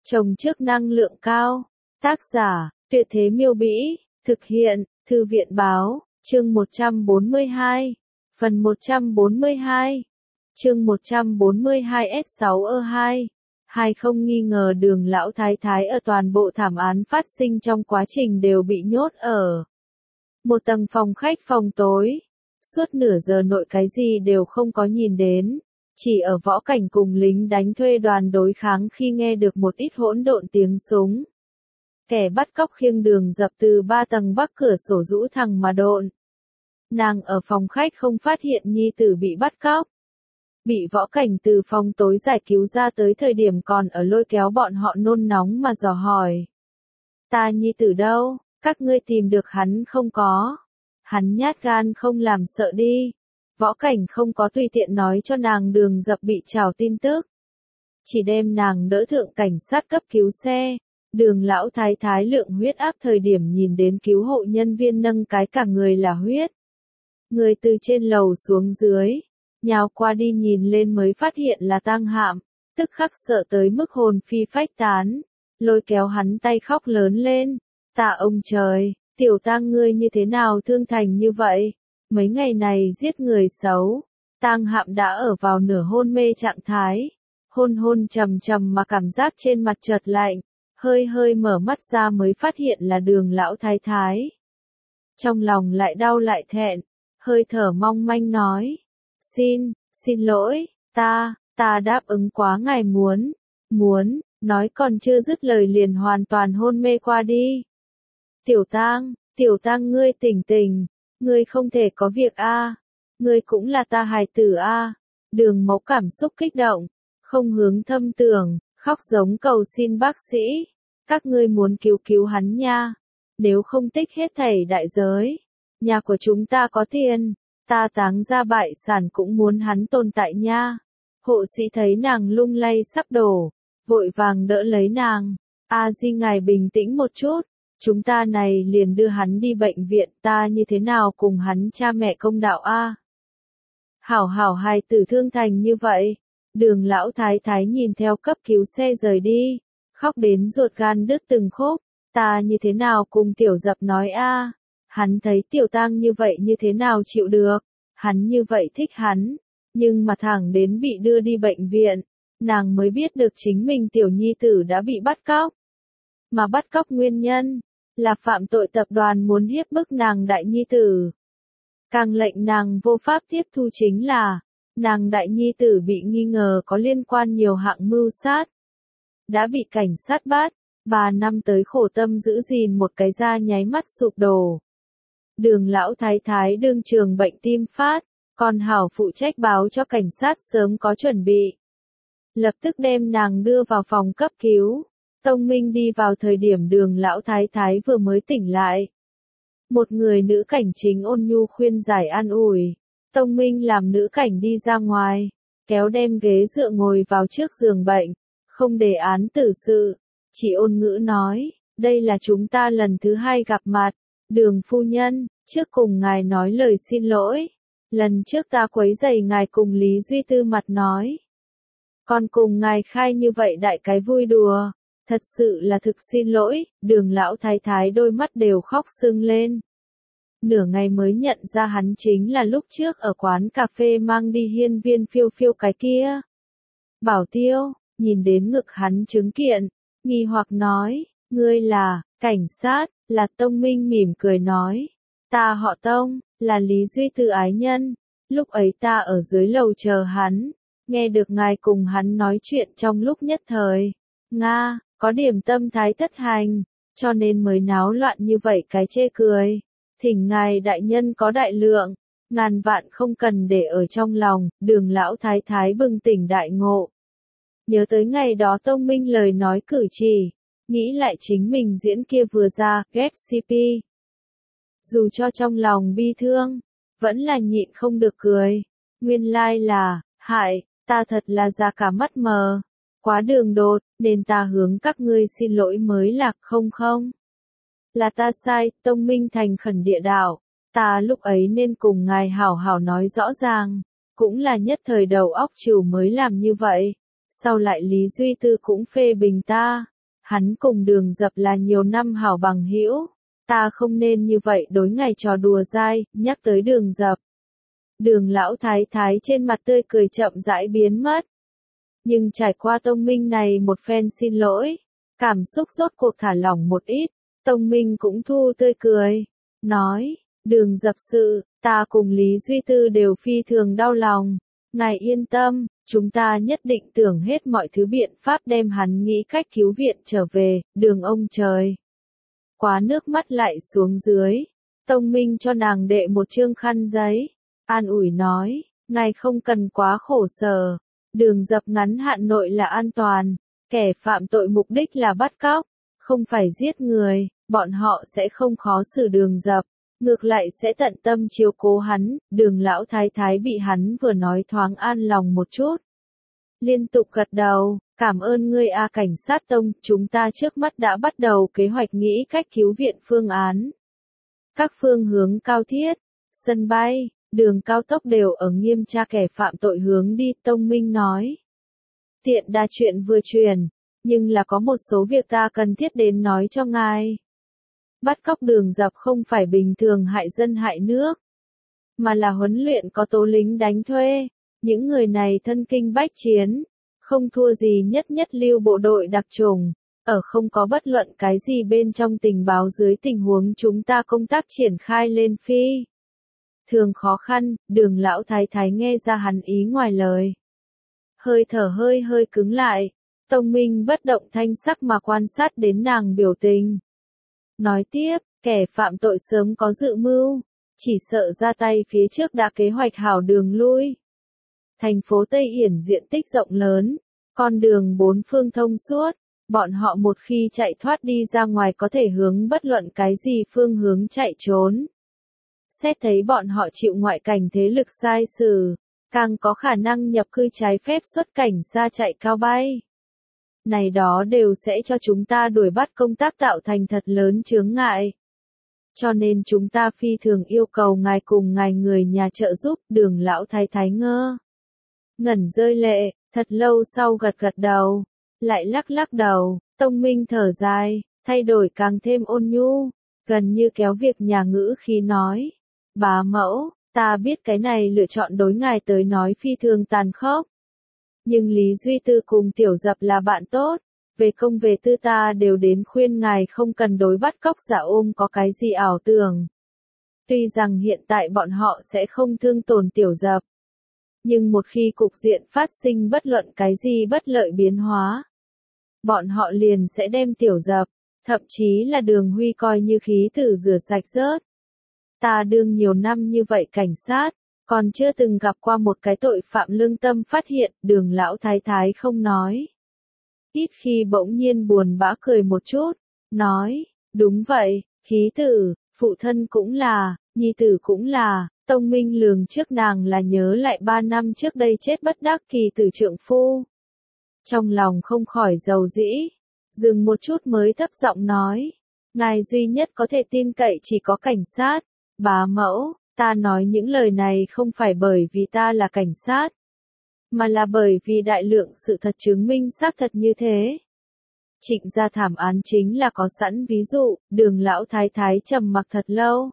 Trồng trước năng lượng cao. Tác giả, Tuyệt Thế Miêu Bĩ. Thực hiện, Thư viện Báo. Chương 142. Phần 142. Chương 142S6E2. Hai không nghi ngờ Đường lão thái thái ở toàn bộ thảm án phát sinh trong quá trình đều bị nhốt ở một tầng phòng khách phòng tối. Suốt nửa giờ nội cái gì đều không có nhìn đến. Chỉ ở Võ Cảnh cùng lính đánh thuê đoàn đối kháng khi nghe được một ít hỗn độn tiếng súng. Kẻ bắt cóc khiêng Đường Dập từ 3 tầng bắc cửa sổ rũ thẳng mà độn. Nàng ở phòng khách không phát hiện nhi tử bị bắt cóc. Bị Võ Cảnh từ phòng tối giải cứu ra tới thời điểm còn ở lôi kéo bọn họ nôn nóng mà dò hỏi. Ta nhi tử đâu, các ngươi tìm được hắn không có? Hắn nhát gan không làm sợ đi. Võ Cảnh không có tùy tiện nói cho nàng Đường Dập bị trảo tin tức. Chỉ đem nàng đỡ thượng cảnh sát cấp cứu xe. Đường lão thái thái lượng huyết áp thời điểm nhìn đến cứu hộ nhân viên nâng cái cả người là huyết. Người từ trên lầu xuống dưới. Nhào qua đi nhìn lên mới phát hiện là Tang Hạm, tức khắc sợ tới mức hồn phi phách tán, lôi kéo hắn tay khóc lớn lên, tạ ông trời, tiểu Tang ngươi như thế nào thương thành như vậy, mấy ngày này giết người xấu. Tang Hạm đã ở vào nửa hôn mê trạng thái, hôn hôn trầm trầm mà cảm giác trên mặt chợt lạnh, hơi hơi mở mắt ra mới phát hiện là Đường lão thái thái. Trong lòng lại đau lại thẹn, hơi thở mong manh nói. Xin lỗi, ta đáp ứng quá ngài muốn, nói còn chưa dứt lời liền hoàn toàn hôn mê qua đi. Tiểu Tang ngươi tỉnh, ngươi không thể có việc a, ngươi cũng là ta hài tử a. Đường Mẫu cảm xúc kích động, không hướng thâm tưởng, khóc giống cầu xin bác sĩ, các ngươi muốn cứu hắn nha, nếu không tích hết thảy đại giới, nhà của chúng ta có tiền. Ta táng ra bại sản cũng muốn hắn tồn tại nha. Hộ sĩ thấy nàng lung lay sắp đổ, vội vàng đỡ lấy nàng. A Di ngài bình tĩnh một chút, chúng ta này liền đưa hắn đi bệnh viện, ta như thế nào cùng hắn cha mẹ công đạo a? Hảo hài tử thương thành như vậy. Đường lão thái thái nhìn theo cấp cứu xe rời đi, khóc đến ruột gan đứt từng khúc, ta như thế nào cùng Tiểu Dập nói a? Hắn thấy Tiểu Tang như vậy như thế nào chịu được, hắn như vậy thích hắn, nhưng mà thẳng đến bị đưa đi bệnh viện, nàng mới biết được chính mình tiểu nhi tử đã bị bắt cóc. Mà bắt cóc nguyên nhân, là phạm tội tập đoàn muốn hiếp bức nàng đại nhi tử. Càng lệnh nàng vô pháp tiếp thu chính là, nàng đại nhi tử bị nghi ngờ có liên quan nhiều hạng mưu sát. Đã bị cảnh sát bắt, 3 năm tới khổ tâm giữ gìn một cái da nháy mắt sụp đổ. Đường lão thái thái đương trường bệnh tim phát, còn hảo phụ trách báo cho cảnh sát sớm có chuẩn bị. Lập tức đem nàng đưa vào phòng cấp cứu. Tông Minh đi vào thời điểm Đường lão thái thái vừa mới tỉnh lại. Một người nữ cảnh chính ôn nhu khuyên giải an ủi. Tông Minh làm nữ cảnh đi ra ngoài, kéo đem ghế dựa ngồi vào trước giường bệnh, không đề án tử sự, chỉ ôn ngữ nói, đây là chúng ta lần thứ 2 gặp mặt. Đường phu nhân, trước cùng ngài nói lời xin lỗi. Lần trước ta quấy rầy ngài cùng Lý Duy Tư mặt nói. Còn cùng ngài khai như vậy đại cái vui đùa. Thật sự là thực xin lỗi. Đường lão thái thái đôi mắt đều khóc sưng lên. Nửa ngày mới nhận ra hắn chính là lúc trước ở quán cà phê mang đi hiên viên phiêu phiêu cái kia. Bảo Tiêu, nhìn đến ngực hắn chứng kiện, nghi hoặc nói, ngươi là, cảnh sát. Là Tông Minh mỉm cười nói. Ta họ Tông, là Lý Duy Tư ái nhân. Lúc ấy ta ở dưới lầu chờ hắn. Nghe được ngài cùng hắn nói chuyện trong lúc nhất thời. Nga, có điểm tâm thái thất hành. Cho nên mới náo loạn như vậy cái chê cười. Thỉnh ngài đại nhân có đại lượng. Ngàn vạn không cần để ở trong lòng. Đường lão thái thái bừng tỉnh đại ngộ. Nhớ tới ngày đó Tông Minh lời nói cử chỉ. Nghĩ lại chính mình diễn kia vừa ra, ghét CP. Dù cho trong lòng bi thương, vẫn là nhịn không được cười. Nguyên lai là, hại, ta thật là ra cả mắt mờ. Quá đường đột, nên ta hướng các ngươi xin lỗi mới là không. Là ta sai, Tông Minh thành khẩn địa đạo. Ta lúc ấy nên cùng ngài hảo hảo nói rõ ràng. Cũng là nhất thời đầu óc trừu mới làm như vậy. Sau lại Lý Duy Tư cũng phê bình ta. Hắn cùng Đường Dập là nhiều năm hảo bằng hữu, ta không nên như vậy đối ngày trò đùa dai. Nhắc tới Đường Dập, Đường lão thái thái trên mặt tươi cười chậm rãi biến mất. Nhưng trải qua Tông Minh này một phen xin lỗi, cảm xúc rốt cuộc thả lỏng một ít, Tông Minh cũng thu tươi cười, nói, Đường Dập sự, ta cùng Lý Duy Tư đều phi thường đau lòng, ngài yên tâm, chúng ta nhất định tưởng hết mọi thứ biện pháp đem hắn nghĩ cách cứu viện trở về. Đường ông trời, quá nước mắt lại xuống dưới, Tông Minh cho nàng đệ một chương khăn giấy, an ủi nói, ngài không cần quá khổ sở, Đường Dập ngắn hạn nội là an toàn, kẻ phạm tội mục đích là bắt cóc, không phải giết người, bọn họ sẽ không khó xử Đường Dập, ngược lại sẽ tận tâm chiếu cố hắn. Đường lão thái thái bị hắn vừa nói thoáng an lòng một chút, liên tục gật đầu, cảm ơn ngươi a cảnh sát Tông, chúng ta trước mắt đã bắt đầu kế hoạch nghĩ cách cứu viện phương án. Các phương hướng cao thiết, sân bay, đường cao tốc đều ở nghiêm tra kẻ phạm tội hướng đi. Tông Minh nói, tiện đa chuyện vừa truyền, nhưng là có một số việc ta cần thiết đến nói cho ngài. Bắt cóc Đường Dập không phải bình thường hại dân hại nước, mà là huấn luyện có tố lính đánh thuê. Những người này thân kinh bách chiến, không thua gì nhất lưu bộ đội đặc chủng, ở không có bất luận cái gì bên trong tình báo dưới tình huống chúng ta công tác triển khai lên phi thường khó khăn. Đường lão thái thái nghe ra hắn ý ngoài lời, hơi thở hơi cứng lại. Tông Minh bất động thanh sắc mà quan sát đến nàng biểu tình, nói tiếp, kẻ phạm tội sớm có dự mưu, chỉ sợ ra tay phía trước đã kế hoạch hảo đường lui. Thành phố Tây Yển diện tích rộng lớn, con đường bốn phương thông suốt, bọn họ một khi chạy thoát đi ra ngoài có thể hướng bất luận cái gì phương hướng chạy trốn. Xét thấy bọn họ chịu ngoại cảnh thế lực sai sử, càng có khả năng nhập cư trái phép xuất cảnh xa chạy cao bay. Này đó đều sẽ cho chúng ta đuổi bắt công tác tạo thành thật lớn chướng ngại. Cho nên chúng ta phi thường yêu cầu ngài cùng ngài người nhà trợ giúp. Đường lão thái thái ngẩn rơi lệ, thật lâu sau gật đầu, lại lắc đầu. Tông Minh thở dài, thay đổi càng thêm ôn nhu, gần như kéo việc nhà ngữ khí nói, bá mẫu, ta biết cái này lựa chọn đối ngài tới nói phi thường tàn khốc. Nhưng Lý Duy Tư cùng Tiểu Dập là bạn tốt, về công về tư ta đều đến khuyên ngài không cần đối bắt cóc giả ôm có cái gì ảo tưởng. Tuy rằng hiện tại bọn họ sẽ không thương tổn Tiểu Dập, nhưng một khi cục diện phát sinh bất luận cái gì bất lợi biến hóa, bọn họ liền sẽ đem Tiểu Dập, thậm chí là Đường Huy coi như khí tử rửa sạch rớt. Ta đương nhiều năm như vậy cảnh sát, còn chưa từng gặp qua một cái tội phạm lương tâm phát hiện. Đường lão thái thái không nói ít khi bỗng nhiên buồn bã cười một chút, nói, đúng vậy, khí tử, phụ thân cũng là, nhi tử cũng là. Tông Minh lường trước nàng là nhớ lại 3 năm trước đây chết bất đắc kỳ từ trượng phu. Trong lòng không khỏi dầu dĩ, dừng một chút mới thấp giọng nói, ngài duy nhất có thể tin cậy chỉ có cảnh sát. Bá mẫu, ta nói những lời này không phải bởi vì ta là cảnh sát, mà là bởi vì đại lượng sự thật chứng minh xác thật như thế. Trịnh gia thảm án chính là có sẵn ví dụ. Đường lão thái thái trầm mặc thật lâu,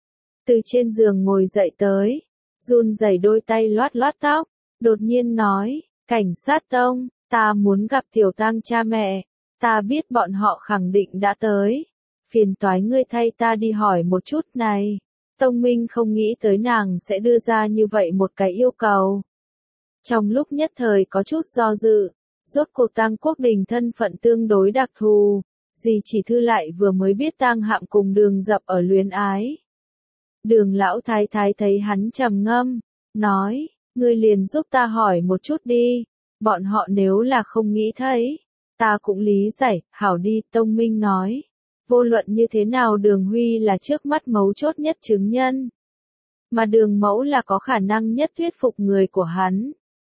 từ trên giường ngồi dậy tới, run rẩy đôi tay loát tóc, đột nhiên nói, cảnh sát Tông, ta muốn gặp Tiểu Tang cha mẹ, ta biết bọn họ khẳng định đã tới, phiền toái ngươi thay ta đi hỏi một chút này. Tông Minh không nghĩ tới nàng sẽ đưa ra như vậy một cái yêu cầu. Trong lúc nhất thời có chút do dự, rốt cuộc Tang Quốc Đình thân phận tương đối đặc thù, dì chỉ thư lại vừa mới biết Tang Hạm cùng Đường Dập ở luyến ái. Đường lão thái thái thấy hắn trầm ngâm, nói, ngươi liền giúp ta hỏi một chút đi, bọn họ nếu là không nghĩ thấy, ta cũng lý giải. Hảo đi. Tông Minh nói, vô luận như thế nào Đường Huy là trước mắt mấu chốt nhất chứng nhân, mà Đường mẫu là có khả năng nhất thuyết phục người của hắn.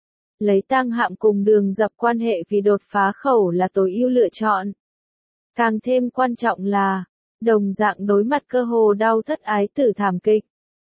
Lấy Tang Hạm cùng Đường Dập quan hệ vì đột phá khẩu là tối ưu lựa chọn. Càng thêm quan trọng là, đồng dạng đối mặt cơ hồ đau thất ái tử thảm kịch.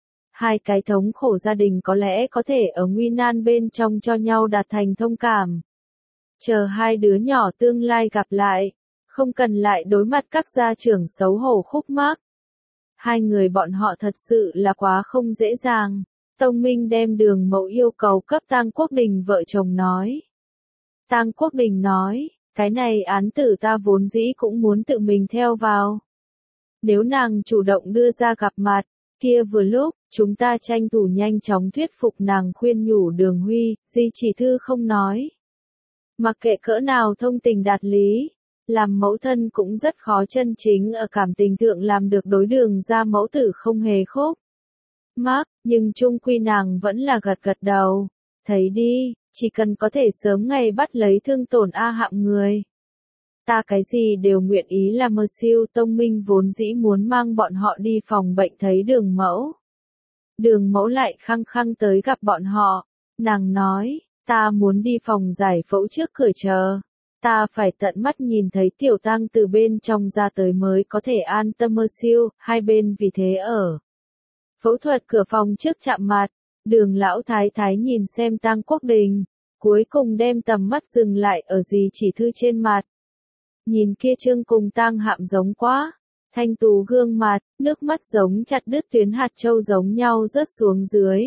Hai cái thống khổ gia đình có lẽ có thể ở nguy nan bên trong cho nhau đạt thành thông cảm. Chờ hai đứa nhỏ tương lai gặp lại, không cần lại đối mặt các gia trưởng xấu hổ khúc mắc. Hai người bọn họ thật sự là quá không dễ dàng. Tông Minh đem Đường Mẫu yêu cầu cấp Tang Quốc Đình vợ chồng nói. Tang Quốc Đình nói, cái này án tử ta vốn dĩ cũng muốn tự mình theo vào. Nếu nàng chủ động đưa ra gặp mặt, kia vừa lúc, chúng ta tranh thủ nhanh chóng thuyết phục nàng khuyên nhủ Đường Huy, Di Chỉ Thư không nói. Mặc kệ cỡ nào thông tình đạt lý, làm mẫu thân cũng rất khó chân chính ở cảm tình thượng làm được đối Đường ra mẫu tử không hề khúc mắc, nhưng chung quy nàng vẫn là gật gật đầu. Thấy đi, chỉ cần có thể sớm ngày bắt lấy thương tổn A Hạm người. Ta cái gì đều nguyện ý làm. Mơ Siêu Tông Minh vốn dĩ muốn mang bọn họ đi phòng bệnh thấy Đường Mẫu. Đường Mẫu lại khăng khăng tới gặp bọn họ. Nàng nói, ta muốn đi phòng giải phẫu trước cửa chờ. Ta phải tận mắt nhìn thấy Tiểu Tang từ bên trong ra tới mới có thể an tâm. Mơ Siêu, hai bên vì thế ở phẫu thuật cửa phòng trước chạm mặt. Đường lão thái thái nhìn xem Tang Quốc Đình, cuối cùng đem tầm mắt dừng lại ở Di Chỉ Thư trên mặt. Nhìn kia trương cùng Tang Hạm giống quá, thanh tú gương mặt, nước mắt giống chặt đứt tuyến hạt châu giống nhau rớt xuống dưới.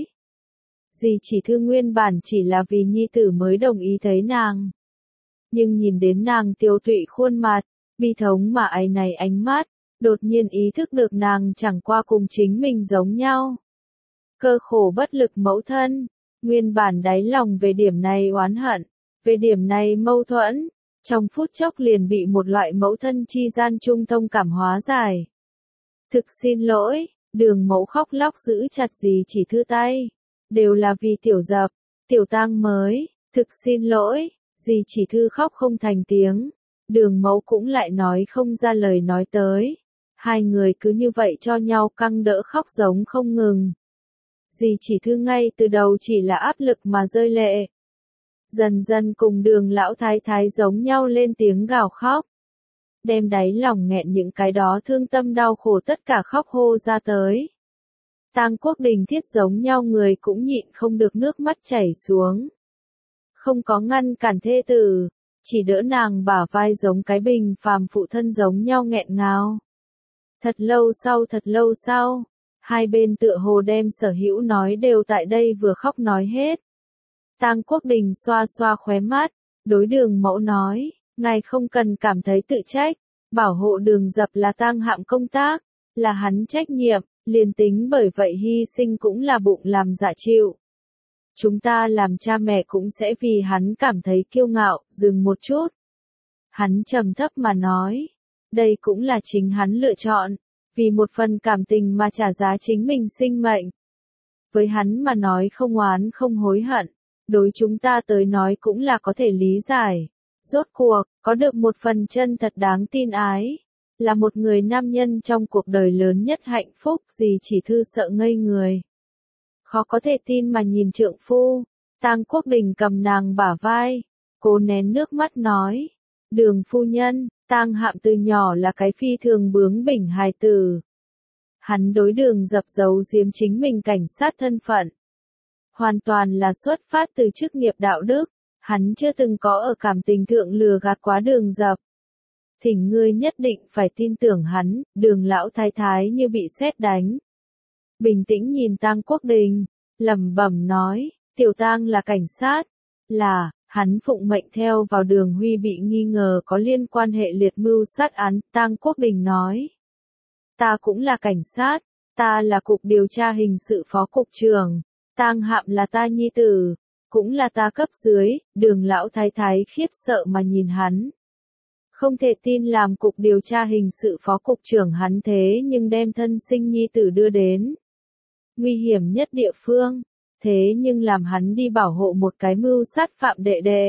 Di Chỉ Thư nguyên bản chỉ là vì nhi tử mới đồng ý thấy nàng. Nhưng nhìn đến nàng tiêu tụy khuôn mặt, bi thống mà áy náy ánh mắt, đột nhiên ý thức được nàng chẳng qua cùng chính mình giống nhau. Cơ khổ bất lực mẫu thân, nguyên bản đáy lòng về điểm này oán hận, về điểm này mâu thuẫn, trong phút chốc liền bị một loại mẫu thân chi gian trung thông cảm hóa giải. Thực xin lỗi, Đường Mẫu khóc lóc giữ chặt Di Chỉ Thư tay, đều là vì Tiểu Dập, Tiểu Tang mới, thực xin lỗi, Di Chỉ Thư khóc không thành tiếng, Đường Mẫu cũng lại nói không ra lời nói tới. Hai người cứ như vậy cho nhau căng đỡ khóc giống không ngừng. Di Chỉ Thư ngay từ đầu chỉ là áp lực mà rơi lệ. Dần dần cùng Đường lão thái thái giống nhau lên tiếng gào khóc. Đem đáy lòng nghẹn những cái đó thương tâm đau khổ tất cả khóc hô ra tới. Tang Quốc Đình thiết giống nhau người cũng nhịn không được nước mắt chảy xuống. Không có ngăn cản thê tử, chỉ đỡ nàng bả vai giống cái bình phàm phụ thân giống nhau nghẹn ngào. Thật lâu sau, hai bên tựa hồ đem sở hữu nói đều tại đây vừa khóc nói hết. Tang Quốc Đình xoa xoa khóe mắt, đối Đường Mẫu nói, ngài không cần cảm thấy tự trách, bảo hộ Đường Dập là Tang Hạm công tác, là hắn trách nhiệm, liền tính bởi vậy hy sinh cũng là bụng làm dạ chịu. Chúng ta làm cha mẹ cũng sẽ vì hắn cảm thấy kiêu ngạo. Dừng một chút. Hắn trầm thấp mà nói, đây cũng là chính hắn lựa chọn, vì một phần cảm tình mà trả giá chính mình sinh mệnh. Với hắn mà nói không oán không hối hận, đối chúng ta tới nói cũng là có thể lý giải. Rốt cuộc, có được một phần chân thật đáng tin ái, là một người nam nhân trong cuộc đời lớn nhất hạnh phúc. Di Chỉ Thư sợ ngây người. Khó có thể tin mà nhìn trượng phu. Tang Quốc Đình cầm nàng bả vai, cố nén nước mắt nói, Đường phu nhân, Tang Hạm từ nhỏ là cái phi thường bướng bỉnh hài tử. Hắn đối Đường Dập giấu giếm chính mình cảnh sát thân phận. Hoàn toàn là xuất phát từ chức nghiệp đạo đức, hắn chưa từng có ở cảm tình thượng lừa gạt quá Đường Dập. Thỉnh ngươi nhất định phải tin tưởng hắn. Đường lão thái thái như bị sét đánh. Bình tĩnh nhìn Tang Quốc Đình, lẩm bẩm nói, Tiểu Tang là cảnh sát, là, hắn phụng mệnh theo vào Đường Huy bị nghi ngờ có liên quan hệ liệt mưu sát án. Tang Quốc Đình nói, ta cũng là cảnh sát, ta là cục điều tra hình sự phó cục trưởng, Tang Hạm là ta nhi tử, cũng là ta cấp dưới. Đường lão thái thái khiếp sợ mà nhìn hắn. Không thể tin làm cục điều tra hình sự phó cục trưởng hắn thế nhưng đem thân sinh nhi tử đưa đến nguy hiểm nhất địa phương, thế nhưng làm hắn đi bảo hộ một cái mưu sát phạm đệ đệ.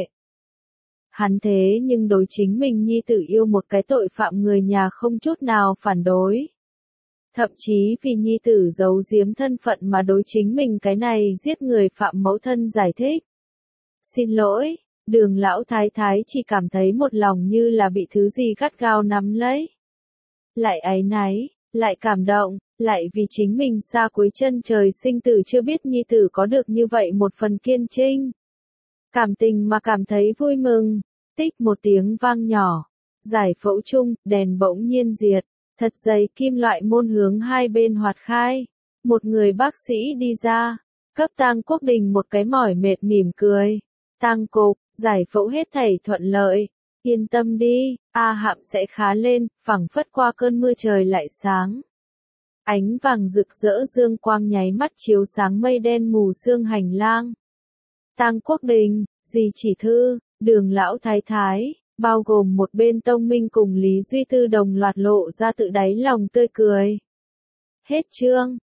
Hắn thế nhưng đối chính mình nhi tử yêu một cái tội phạm người nhà không chút nào phản đối. Thậm chí vì nhi tử giấu giếm thân phận mà đối chính mình cái này giết người phạm mẫu thân giải thích. Xin lỗi, Đường lão thái thái chỉ cảm thấy một lòng như là bị thứ gì gắt gao nắm lấy. Lại áy náy, lại cảm động, lại vì chính mình xa cuối chân trời sinh tử chưa biết nhi tử có được như vậy một phần kiên trinh. Cảm tình mà cảm thấy vui mừng. Tích một tiếng vang nhỏ. giải phẫu chung, đèn bỗng nhiên diệt, thật dày kim loại môn hướng hai bên hoạt khai. Một người bác sĩ đi ra, cấp Tang Quốc Đình một cái mỏi mệt mỉm cười. Tang cục, giải phẫu hết thảy thuận lợi. Yên tâm đi, A Hạm sẽ khá lên, phẳng phất qua cơn mưa trời lại sáng. Ánh vàng rực rỡ dương quang nháy mắt chiếu sáng mây đen mù sương hành lang. Tang Quốc Đình, gì chỉ thư, Đường lão thái thái, bao gồm một bên Tông Minh cùng Lý Duy Tư đồng loạt lộ ra tự đáy lòng tươi cười. Hết chương.